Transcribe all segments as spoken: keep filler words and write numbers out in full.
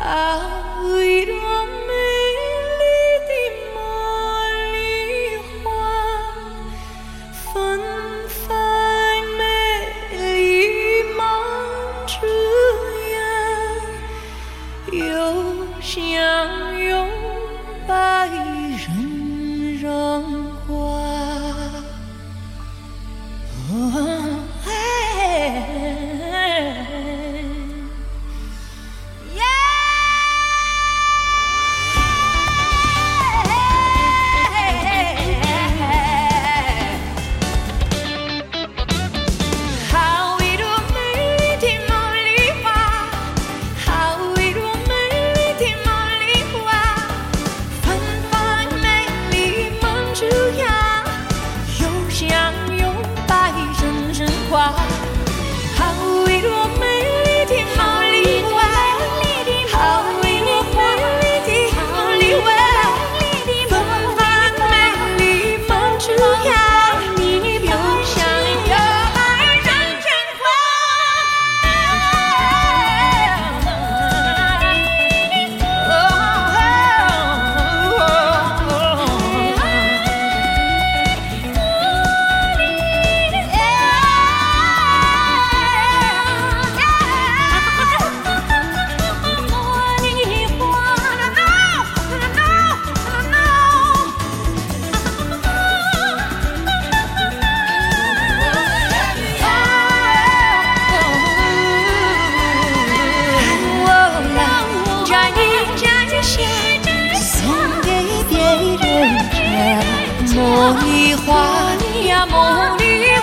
一朵美丽的茉莉花，芬芳美丽满枝桠，又像拥白人人花。哦嘿茉莉花呀，茉莉花，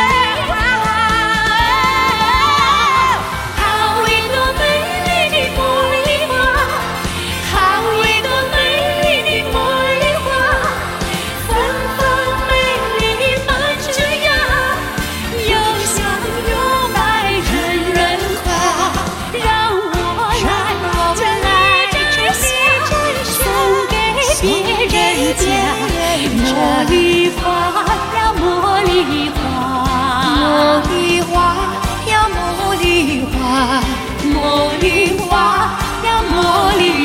好一朵美丽的茉莉花，好一朵美丽的茉莉花，芬芳美丽满枝桠，又像拥白人人花。让我来，来这里送给别人家。茉莉花呀，茉莉花，茉莉花呀，茉莉花，茉莉花呀，茉莉。